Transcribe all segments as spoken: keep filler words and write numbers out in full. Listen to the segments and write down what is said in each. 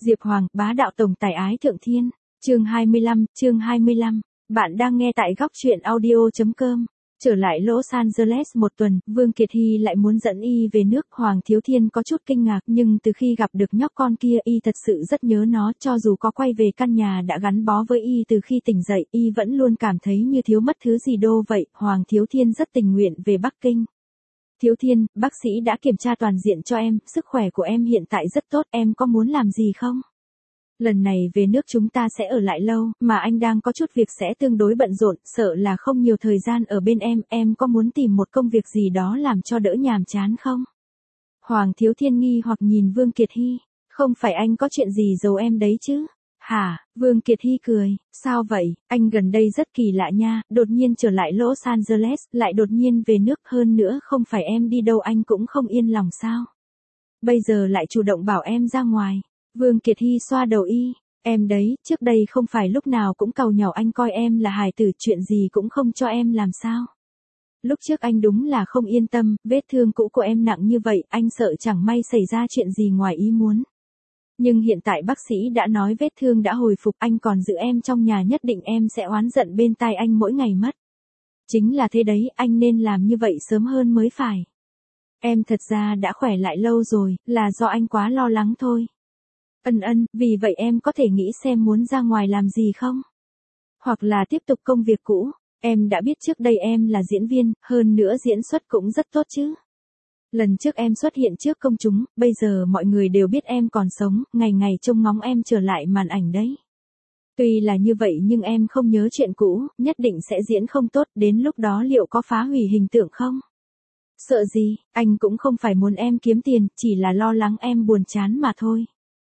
Diệp Hoàng, bá đạo tổng tài ái thượng thiên. Chương hai mươi lăm, chương hai mươi lăm. Bạn đang nghe tại góc truyện audio chấm com. Trở lại Los Angeles một tuần, Vương Kiệt Hy lại muốn dẫn y về nước. Hoàng Thiếu Thiên có chút kinh ngạc, nhưng từ khi gặp được nhóc con kia y thật sự rất nhớ nó. Cho dù có quay về căn nhà đã gắn bó với y từ khi tỉnh dậy, y vẫn luôn cảm thấy như thiếu mất thứ gì đô vậy. Hoàng Thiếu Thiên rất tình nguyện về Bắc Kinh. Thiếu Thiên, bác sĩ đã kiểm tra toàn diện cho em, sức khỏe của em hiện tại rất tốt, em có muốn làm gì không? Lần này về nước chúng ta sẽ ở lại lâu, mà anh đang có chút việc sẽ tương đối bận rộn, sợ là không nhiều thời gian ở bên em, em có muốn tìm một công việc gì đó làm cho đỡ nhàm chán không? Hoàng Thiếu Thiên nghi hoặc nhìn Vương Kiệt Hy, không phải anh có chuyện gì giấu em đấy chứ? Hả? Vương Kiệt Hy cười, sao vậy, anh gần đây rất kỳ lạ nha, đột nhiên trở lại Los Angeles, lại đột nhiên về nước, hơn nữa không phải em đi đâu anh cũng không yên lòng sao? Bây giờ lại chủ động bảo em ra ngoài. Vương Kiệt Hy xoa đầu y, em đấy, trước đây không phải lúc nào cũng cầu nhàu anh coi em là hài tử, chuyện gì cũng không cho em làm sao? Lúc trước anh đúng là không yên tâm, vết thương cũ của em nặng như vậy, anh sợ chẳng may xảy ra chuyện gì ngoài ý muốn. Nhưng hiện tại bác sĩ đã nói vết thương đã hồi phục, anh còn giữ em trong nhà, nhất định em sẽ oán giận bên tai anh mỗi ngày mất. Chính là thế đấy, anh nên làm như vậy sớm hơn mới phải. Em thật ra đã khỏe lại lâu rồi, là do anh quá lo lắng thôi. Ân ân, vì vậy em có thể nghĩ xem muốn ra ngoài làm gì không? Hoặc là tiếp tục công việc cũ, em đã biết trước đây em là diễn viên, hơn nữa diễn xuất cũng rất tốt chứ. Lần trước em xuất hiện trước công chúng, bây giờ mọi người đều biết em còn sống, ngày ngày trông ngóng em trở lại màn ảnh đấy. Tuy là như vậy nhưng em không nhớ chuyện cũ, nhất định sẽ diễn không tốt, đến lúc đó liệu có phá hủy hình tượng không? Sợ gì, anh cũng không phải muốn em kiếm tiền, chỉ là lo lắng em buồn chán mà thôi.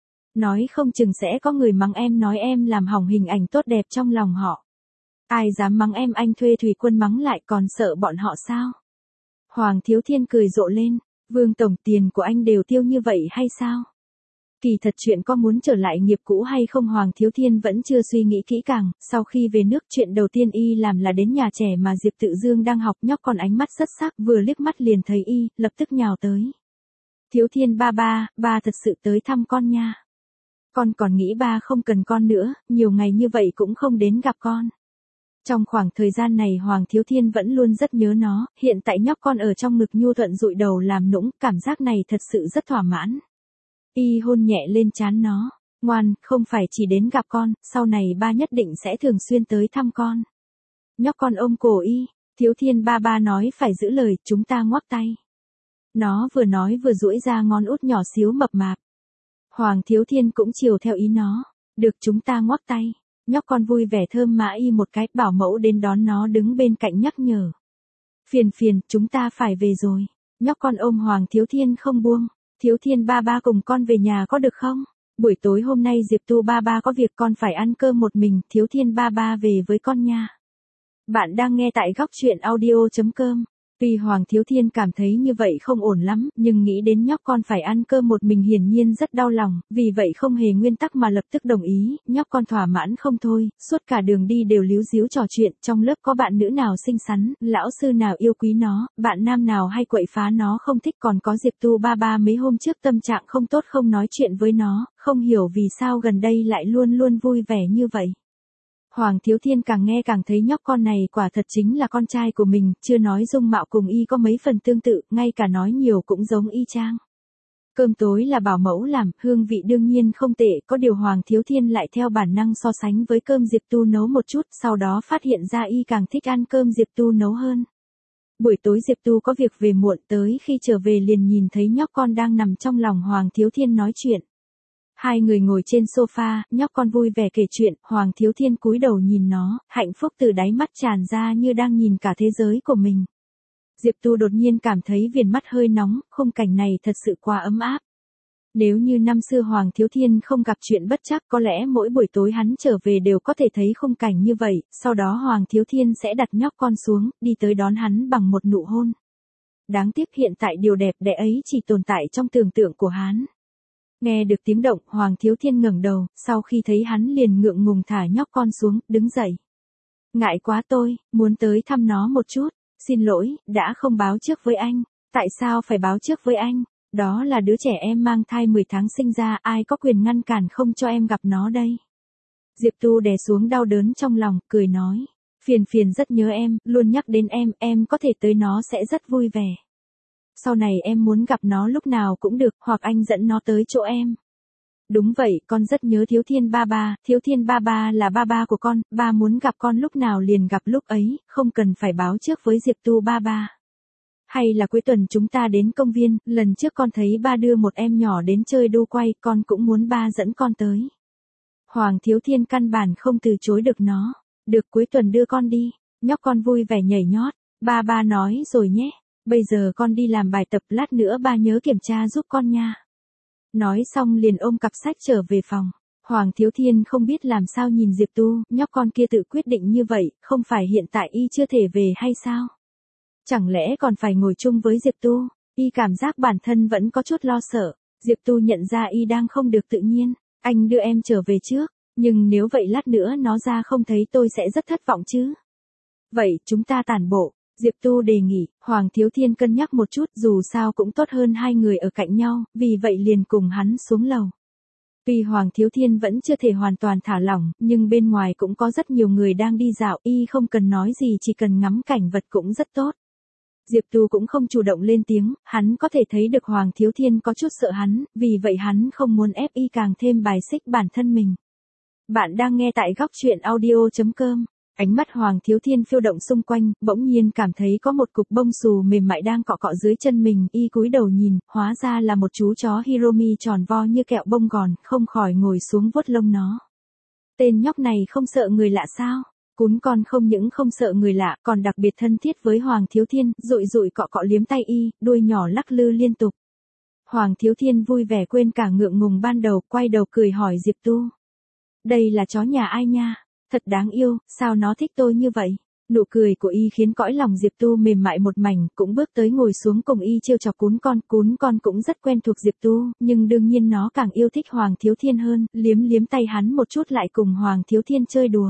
Nói không chừng sẽ có người mắng em, nói em làm hỏng hình ảnh tốt đẹp trong lòng họ. Ai dám mắng em, anh thuê thủy quân mắng lại, còn sợ bọn họ sao? Hoàng Thiếu Thiên cười rộ lên, Vương Tổng, tiền của anh đều tiêu như vậy hay sao? Kỳ thật chuyện có muốn trở lại nghiệp cũ hay không Hoàng Thiếu Thiên vẫn chưa suy nghĩ kỹ càng, sau khi về nước chuyện đầu tiên y làm là đến nhà trẻ mà Diệp Tự Dương đang học, nhóc con ánh mắt rất sắc, vừa liếc mắt liền thấy y, lập tức nhào tới. Thiếu Thiên ba ba, ba thật sự tới thăm con nha. Con còn nghĩ ba không cần con nữa, nhiều ngày như vậy cũng không đến gặp con. Trong khoảng thời gian này Hoàng Thiếu Thiên vẫn luôn rất nhớ nó, hiện tại nhóc con ở trong ngực nhu thuận dụi đầu làm nũng, cảm giác này thật sự rất thỏa mãn. Y hôn nhẹ lên trán nó, ngoan, không phải chỉ đến gặp con, sau này ba nhất định sẽ thường xuyên tới thăm con. Nhóc con ôm cổ y, Thiếu Thiên ba ba nói phải giữ lời, chúng ta ngoắc tay. Nó vừa nói vừa duỗi ra ngón út nhỏ xíu mập mạp. Hoàng Thiếu Thiên cũng chiều theo ý nó, được chúng ta ngoắc tay. Nhóc con vui vẻ thơm mã y một cái, bảo mẫu đến đón nó đứng bên cạnh nhắc nhở. Phiền phiền, chúng ta phải về rồi. Nhóc con ôm Hoàng Thiếu Thiên không buông. Thiếu Thiên ba ba cùng con về nhà có được không? Buổi tối hôm nay Diệp Tu ba ba có việc, con phải ăn cơm một mình, Thiếu Thiên ba ba về với con nha. Bạn đang nghe tại góc truyện audio chấm com. Tuy Hoàng Thiếu Thiên cảm thấy như vậy không ổn lắm, nhưng nghĩ đến nhóc con phải ăn cơm một mình hiển nhiên rất đau lòng, vì vậy không hề nguyên tắc mà lập tức đồng ý, nhóc con thỏa mãn không thôi, suốt cả đường đi đều líu díu trò chuyện, trong lớp có bạn nữ nào xinh xắn, lão sư nào yêu quý nó, bạn nam nào hay quậy phá nó không thích, còn có Diệp Tu ba ba mấy hôm trước tâm trạng không tốt không nói chuyện với nó, không hiểu vì sao gần đây lại luôn luôn vui vẻ như vậy. Hoàng Thiếu Thiên càng nghe càng thấy nhóc con này quả thật chính là con trai của mình, chưa nói dung mạo cùng y có mấy phần tương tự, ngay cả nói nhiều cũng giống y chang. Cơm tối là bảo mẫu làm, hương vị đương nhiên không tệ, có điều Hoàng Thiếu Thiên lại theo bản năng so sánh với cơm Diệp Tu nấu một chút, sau đó phát hiện ra y càng thích ăn cơm Diệp Tu nấu hơn. Buổi tối Diệp Tu có việc về muộn, tới khi trở về liền nhìn thấy nhóc con đang nằm trong lòng Hoàng Thiếu Thiên nói chuyện. Hai người ngồi trên sofa, nhóc con vui vẻ kể chuyện, Hoàng Thiếu Thiên cúi đầu nhìn nó, hạnh phúc từ đáy mắt tràn ra như đang nhìn cả thế giới của mình. Diệp Tu đột nhiên cảm thấy viền mắt hơi nóng, khung cảnh này thật sự quá ấm áp. Nếu như năm xưa Hoàng Thiếu Thiên không gặp chuyện bất trắc, có lẽ mỗi buổi tối hắn trở về đều có thể thấy khung cảnh như vậy, sau đó Hoàng Thiếu Thiên sẽ đặt nhóc con xuống, đi tới đón hắn bằng một nụ hôn. Đáng tiếc hiện tại điều đẹp đẽ ấy chỉ tồn tại trong tưởng tượng của hắn. Nghe được tiếng động, Hoàng Thiếu Thiên ngẩng đầu, sau khi thấy hắn liền ngượng ngùng thả nhóc con xuống, đứng dậy. Ngại quá tôi, muốn tới thăm nó một chút, xin lỗi, đã không báo trước với anh, tại sao phải báo trước với anh? Đó là đứa trẻ em mang thai mười tháng sinh ra, ai có quyền ngăn cản không cho em gặp nó đây. Diệp Tu đè xuống đau đớn trong lòng, cười nói. Phiền phiền rất nhớ em, luôn nhắc đến em, em có thể tới nó sẽ rất vui vẻ. Sau này em muốn gặp nó lúc nào cũng được, hoặc anh dẫn nó tới chỗ em. Đúng vậy, con rất nhớ Thiếu Thiên ba ba, Thiếu Thiên ba ba là ba ba của con, ba muốn gặp con lúc nào liền gặp lúc ấy, không cần phải báo trước với Diệp Tu ba ba. Hay là cuối tuần chúng ta đến công viên, lần trước con thấy ba đưa một em nhỏ đến chơi đu quay, con cũng muốn ba dẫn con tới. Hoàng Thiếu Thiên căn bản không từ chối được nó. Được, cuối tuần đưa con đi, nhóc con vui vẻ nhảy nhót. Ba ba nói rồi nhé, bây giờ con đi làm bài tập, lát nữa ba nhớ kiểm tra giúp con nha. Nói xong liền ôm cặp sách trở về phòng. Hoàng Thiếu Thiên không biết làm sao nhìn Diệp Tu, nhóc con kia tự quyết định như vậy, không phải hiện tại y chưa thể về hay sao? Chẳng lẽ còn phải ngồi chung với Diệp Tu? Y cảm giác bản thân vẫn có chút lo sợ. Diệp Tu nhận ra y đang không được tự nhiên. Anh đưa em trở về trước, nhưng nếu vậy lát nữa nó ra không thấy tôi sẽ rất thất vọng chứ. Vậy chúng ta tản bộ. Diệp Tu đề nghị. Hoàng Thiếu Thiên cân nhắc một chút, dù sao cũng tốt hơn hai người ở cạnh nhau, vì vậy liền cùng hắn xuống lầu. Tuy Hoàng Thiếu Thiên vẫn chưa thể hoàn toàn thả lỏng, nhưng bên ngoài cũng có rất nhiều người đang đi dạo, y không cần nói gì, chỉ cần ngắm cảnh vật cũng rất tốt. Diệp Tu cũng không chủ động lên tiếng, hắn có thể thấy được Hoàng Thiếu Thiên có chút sợ hắn, vì vậy hắn không muốn ép y càng thêm bài xích bản thân mình. Bạn đang nghe tại góc truyện audio chấm com. Ánh mắt Hoàng Thiếu Thiên phiêu động xung quanh, bỗng nhiên cảm thấy có một cục bông xù mềm mại đang cọ cọ dưới chân mình, y cúi đầu nhìn, hóa ra là một chú chó Hiromi tròn vo như kẹo bông gòn, không khỏi ngồi xuống vuốt lông nó. Tên nhóc này không sợ người lạ sao? Cún con không những không sợ người lạ, còn đặc biệt thân thiết với Hoàng Thiếu Thiên, dụi dụi cọ cọ liếm tay y, đuôi nhỏ lắc lư liên tục. Hoàng Thiếu Thiên vui vẻ quên cả ngượng ngùng ban đầu, quay đầu cười hỏi Diệp Tu. Đây là chó nhà ai nha? Thật đáng yêu, sao nó thích tôi như vậy? Nụ cười của y khiến cõi lòng Diệp Tu mềm mại một mảnh, cũng bước tới ngồi xuống cùng y trêu chọc cún con. Cún con cũng rất quen thuộc Diệp Tu, nhưng đương nhiên nó càng yêu thích Hoàng Thiếu Thiên hơn, liếm liếm tay hắn một chút lại cùng Hoàng Thiếu Thiên chơi đùa.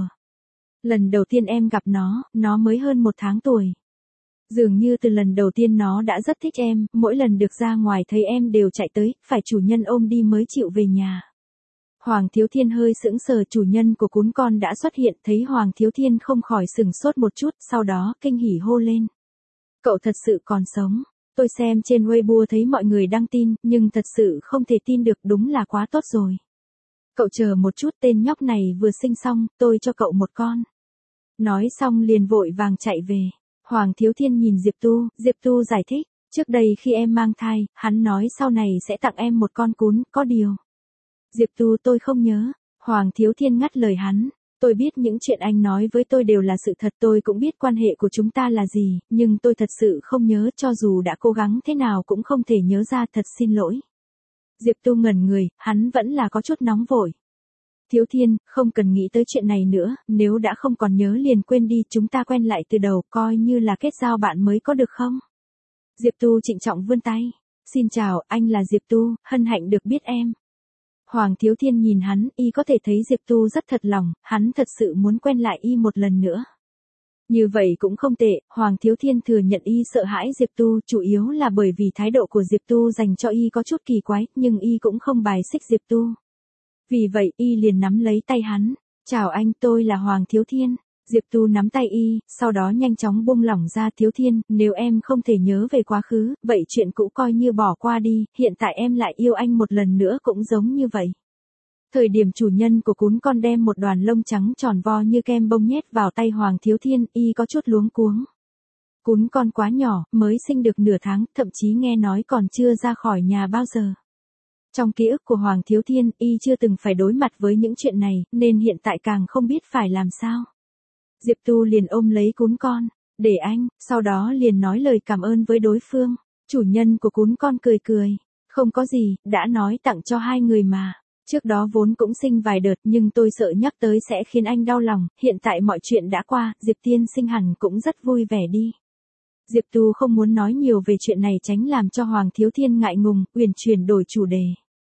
Lần đầu tiên em gặp nó, nó mới hơn một tháng tuổi. Dường như từ lần đầu tiên nó đã rất thích em, mỗi lần được ra ngoài thấy em đều chạy tới, phải chủ nhân ôm đi mới chịu về nhà. Hoàng Thiếu Thiên hơi sững sờ, chủ nhân của cún con đã xuất hiện, thấy Hoàng Thiếu Thiên không khỏi sừng sốt một chút, sau đó kinh hỉ hô lên. Cậu thật sự còn sống. Tôi xem trên Weibo thấy mọi người đăng tin, nhưng thật sự không thể tin được, đúng là quá tốt rồi. Cậu chờ một chút, tên nhóc này vừa sinh xong, tôi cho cậu một con. Nói xong liền vội vàng chạy về. Hoàng Thiếu Thiên nhìn Diệp Tu, Diệp Tu giải thích, trước đây khi em mang thai, hắn nói sau này sẽ tặng em một con cún, có điều. Diệp Tu tôi không nhớ. Hoàng Thiếu Thiên ngắt lời hắn, tôi biết những chuyện anh nói với tôi đều là sự thật, tôi cũng biết quan hệ của chúng ta là gì, nhưng tôi thật sự không nhớ, cho dù đã cố gắng thế nào cũng không thể nhớ ra, thật xin lỗi. Diệp Tu ngẩn người, hắn vẫn là có chút nóng vội. Thiếu Thiên, không cần nghĩ tới chuyện này nữa, nếu đã không còn nhớ liền quên đi, chúng ta quen lại từ đầu, coi như là kết giao bạn mới có được không? Diệp Tu trịnh trọng vươn tay. Xin chào, anh là Diệp Tu, hân hạnh được biết em. Hoàng Thiếu Thiên nhìn hắn, y có thể thấy Diệp Tu rất thật lòng, hắn thật sự muốn quen lại y một lần nữa. Như vậy cũng không tệ, Hoàng Thiếu Thiên thừa nhận y sợ hãi Diệp Tu, chủ yếu là bởi vì thái độ của Diệp Tu dành cho y có chút kỳ quái, nhưng y cũng không bài xích Diệp Tu. Vì vậy, y liền nắm lấy tay hắn. Chào anh, tôi là Hoàng Thiếu Thiên. Diệp Tu nắm tay y, sau đó nhanh chóng buông lỏng ra. Thiếu Thiên, nếu em không thể nhớ về quá khứ, vậy chuyện cũ coi như bỏ qua đi, hiện tại em lại yêu anh một lần nữa cũng giống như vậy. Thời điểm chủ nhân của cún con đem một đoàn lông trắng tròn vo như kem bông nhét vào tay Hoàng Thiếu Thiên, y có chút luống cuống. Cún con quá nhỏ, mới sinh được nửa tháng, thậm chí nghe nói còn chưa ra khỏi nhà bao giờ. Trong ký ức của Hoàng Thiếu Thiên, y chưa từng phải đối mặt với những chuyện này, nên hiện tại càng không biết phải làm sao. Diệp Tu liền ôm lấy cún con, để anh, sau đó liền nói lời cảm ơn với đối phương. Chủ nhân của cún con cười cười, không có gì, đã nói tặng cho hai người mà. Trước đó vốn cũng sinh vài đợt nhưng tôi sợ nhắc tới sẽ khiến anh đau lòng, hiện tại mọi chuyện đã qua, Diệp tiên sinh hẳn cũng rất vui vẻ đi. Diệp Tu không muốn nói nhiều về chuyện này tránh làm cho Hoàng Thiếu Thiên ngại ngùng, uyển chuyển đổi chủ đề.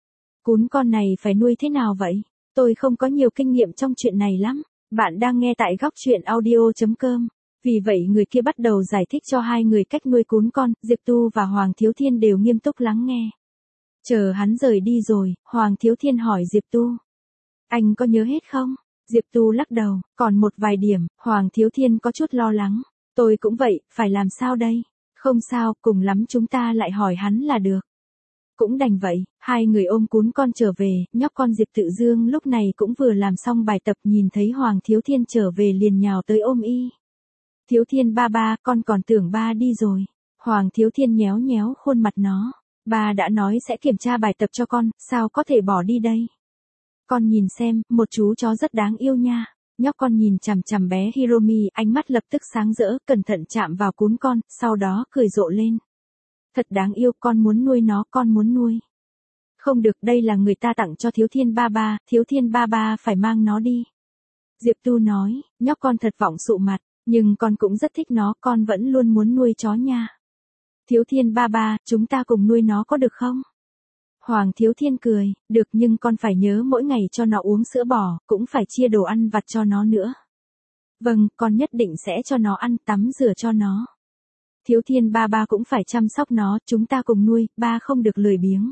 Cún con này phải nuôi thế nào vậy? Tôi không có nhiều kinh nghiệm trong chuyện này lắm. Bạn đang nghe tại góc truyện audio chấm com. Vì vậy người kia bắt đầu giải thích cho hai người cách nuôi cún con, Diệp Tu và Hoàng Thiếu Thiên đều nghiêm túc lắng nghe. Chờ hắn rời đi rồi, Hoàng Thiếu Thiên hỏi Diệp Tu. Anh có nhớ hết không? Diệp Tu lắc đầu, còn một vài điểm. Hoàng Thiếu Thiên có chút lo lắng. Tôi cũng vậy, phải làm sao đây? Không sao, cùng lắm chúng ta lại hỏi hắn là được. Cũng đành vậy, hai người ôm cún con trở về, nhóc con Diệp Tự Dương lúc này cũng vừa làm xong bài tập, nhìn thấy Hoàng Thiếu Thiên trở về liền nhào tới ôm y. Thiếu Thiên ba ba, con còn tưởng ba đi rồi. Hoàng Thiếu Thiên nhéo nhéo khuôn mặt nó. Ba đã nói sẽ kiểm tra bài tập cho con, sao có thể bỏ đi đây? Con nhìn xem, một chú chó rất đáng yêu nha. Nhóc con nhìn chằm chằm bé Hiromi, ánh mắt lập tức sáng rỡ, cẩn thận chạm vào cún con, sau đó cười rộ lên. Thật đáng yêu, con muốn nuôi nó, con muốn nuôi. Không được, đây là người ta tặng cho Thiếu Thiên ba ba, Thiếu Thiên ba ba phải mang nó đi. Diệp Tu nói, nhóc con thật vọng sụ mặt, nhưng con cũng rất thích nó, con vẫn luôn muốn nuôi chó nha. Thiếu Thiên ba ba, chúng ta cùng nuôi nó có được không? Hoàng Thiếu Thiên cười, được, nhưng con phải nhớ mỗi ngày cho nó uống sữa bò, cũng phải chia đồ ăn vặt cho nó nữa. Vâng, con nhất định sẽ cho nó ăn, tắm rửa cho nó. Thiếu Thiên ba ba cũng phải chăm sóc nó, chúng ta cùng nuôi, ba không được lười biếng.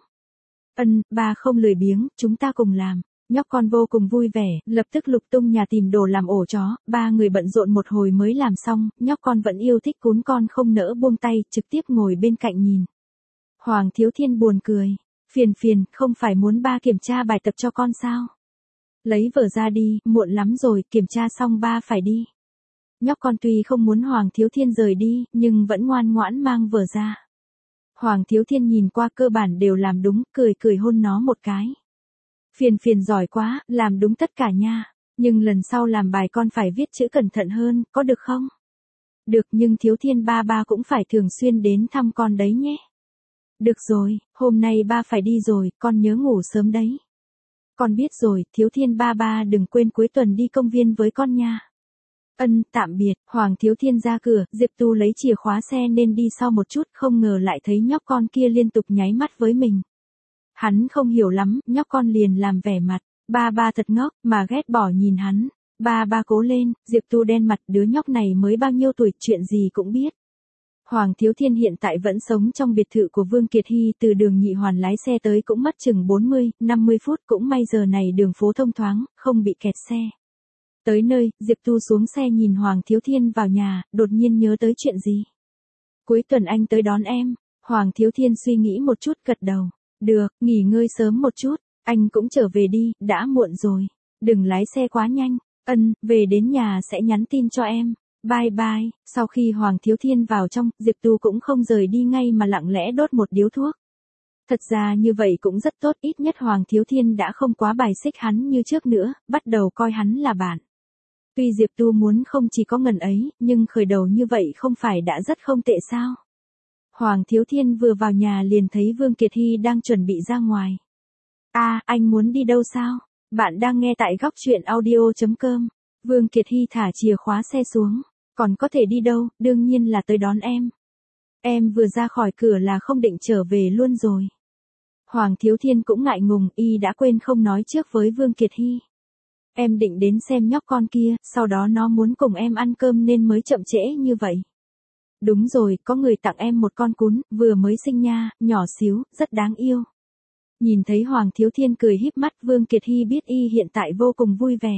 Ân, ba không lười biếng, chúng ta cùng làm. Nhóc con vô cùng vui vẻ, lập tức lục tung nhà tìm đồ làm ổ chó, ba người bận rộn một hồi mới làm xong, nhóc con vẫn yêu thích cún con không nỡ buông tay, trực tiếp ngồi bên cạnh nhìn. Hoàng Thiếu Thiên buồn cười, phiền phiền, không phải muốn ba kiểm tra bài tập cho con sao? Lấy vở ra đi, muộn lắm rồi, kiểm tra xong ba phải đi. Nhóc con tuy không muốn Hoàng Thiếu Thiên rời đi, nhưng vẫn ngoan ngoãn mang vở ra. Hoàng Thiếu Thiên nhìn qua cơ bản đều làm đúng, cười cười hôn nó một cái. Phiền phiền giỏi quá, làm đúng tất cả nha. Nhưng lần sau làm bài con phải viết chữ cẩn thận hơn, có được không? Được, nhưng Thiếu Thiên ba ba cũng phải thường xuyên đến thăm con đấy nhé. Được rồi, hôm nay ba phải đi rồi, con nhớ ngủ sớm đấy. Con biết rồi, Thiếu Thiên ba ba đừng quên cuối tuần đi công viên với con nha. Ân, tạm biệt. Hoàng Thiếu Thiên ra cửa, Diệp Tu lấy chìa khóa xe nên đi sau một chút, không ngờ lại thấy nhóc con kia liên tục nháy mắt với mình. Hắn không hiểu lắm, nhóc con liền làm vẻ mặt, ba ba thật ngốc, mà ghét bỏ nhìn hắn. Ba ba cố lên, Diệp Tu đen mặt, đứa nhóc này mới bao nhiêu tuổi, chuyện gì cũng biết. Hoàng Thiếu Thiên hiện tại vẫn sống trong biệt thự của Vương Kiệt Hy, từ đường Nhị Hoàn lái xe tới cũng mất chừng bốn mươi, năm mươi phút, cũng may giờ này đường phố thông thoáng, không bị kẹt xe. Tới nơi, Diệp Tu xuống xe nhìn Hoàng Thiếu Thiên vào nhà, đột nhiên nhớ tới chuyện gì. Cuối tuần anh tới đón em. Hoàng Thiếu Thiên suy nghĩ một chút, gật đầu. Được, nghỉ ngơi sớm một chút, anh cũng trở về đi, đã muộn rồi. Đừng lái xe quá nhanh. Ân, về đến nhà sẽ nhắn tin cho em. Bye bye. Sau khi Hoàng Thiếu Thiên vào trong, Diệp Tu cũng không rời đi ngay mà lặng lẽ đốt một điếu thuốc. Thật ra như vậy cũng rất tốt, ít nhất Hoàng Thiếu Thiên đã không quá bài xích hắn như trước nữa, bắt đầu coi hắn là bạn. Tuy Diệp Tu muốn không chỉ có ngần ấy, nhưng khởi đầu như vậy không phải đã rất không tệ sao? Hoàng Thiếu Thiên vừa vào nhà liền thấy Vương Kiệt Hy đang chuẩn bị ra ngoài. A, à, anh muốn đi đâu sao? Bạn đang nghe tại góc truyện audio chấm com. Vương Kiệt Hy thả chìa khóa xe xuống. Còn có thể đi đâu, đương nhiên là tới đón em. Em vừa ra khỏi cửa là không định trở về luôn rồi. Hoàng Thiếu Thiên cũng ngại ngùng, y đã quên không nói trước với Vương Kiệt Hy. Em định đến xem nhóc con kia, sau đó nó muốn cùng em ăn cơm nên mới chậm trễ như vậy. Đúng rồi, có người tặng em một con cún, vừa mới sinh nha, nhỏ xíu, rất đáng yêu. Nhìn thấy Hoàng Thiếu Thiên cười híp mắt, Vương Kiệt Hy biết y hiện tại vô cùng vui vẻ.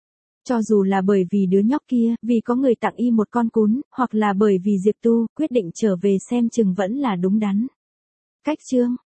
Cho dù là bởi vì đứa nhóc kia, vì có người tặng y một con cún, hoặc là bởi vì Diệp Tu quyết định trở về xem chừng vẫn là đúng đắn. Cách chương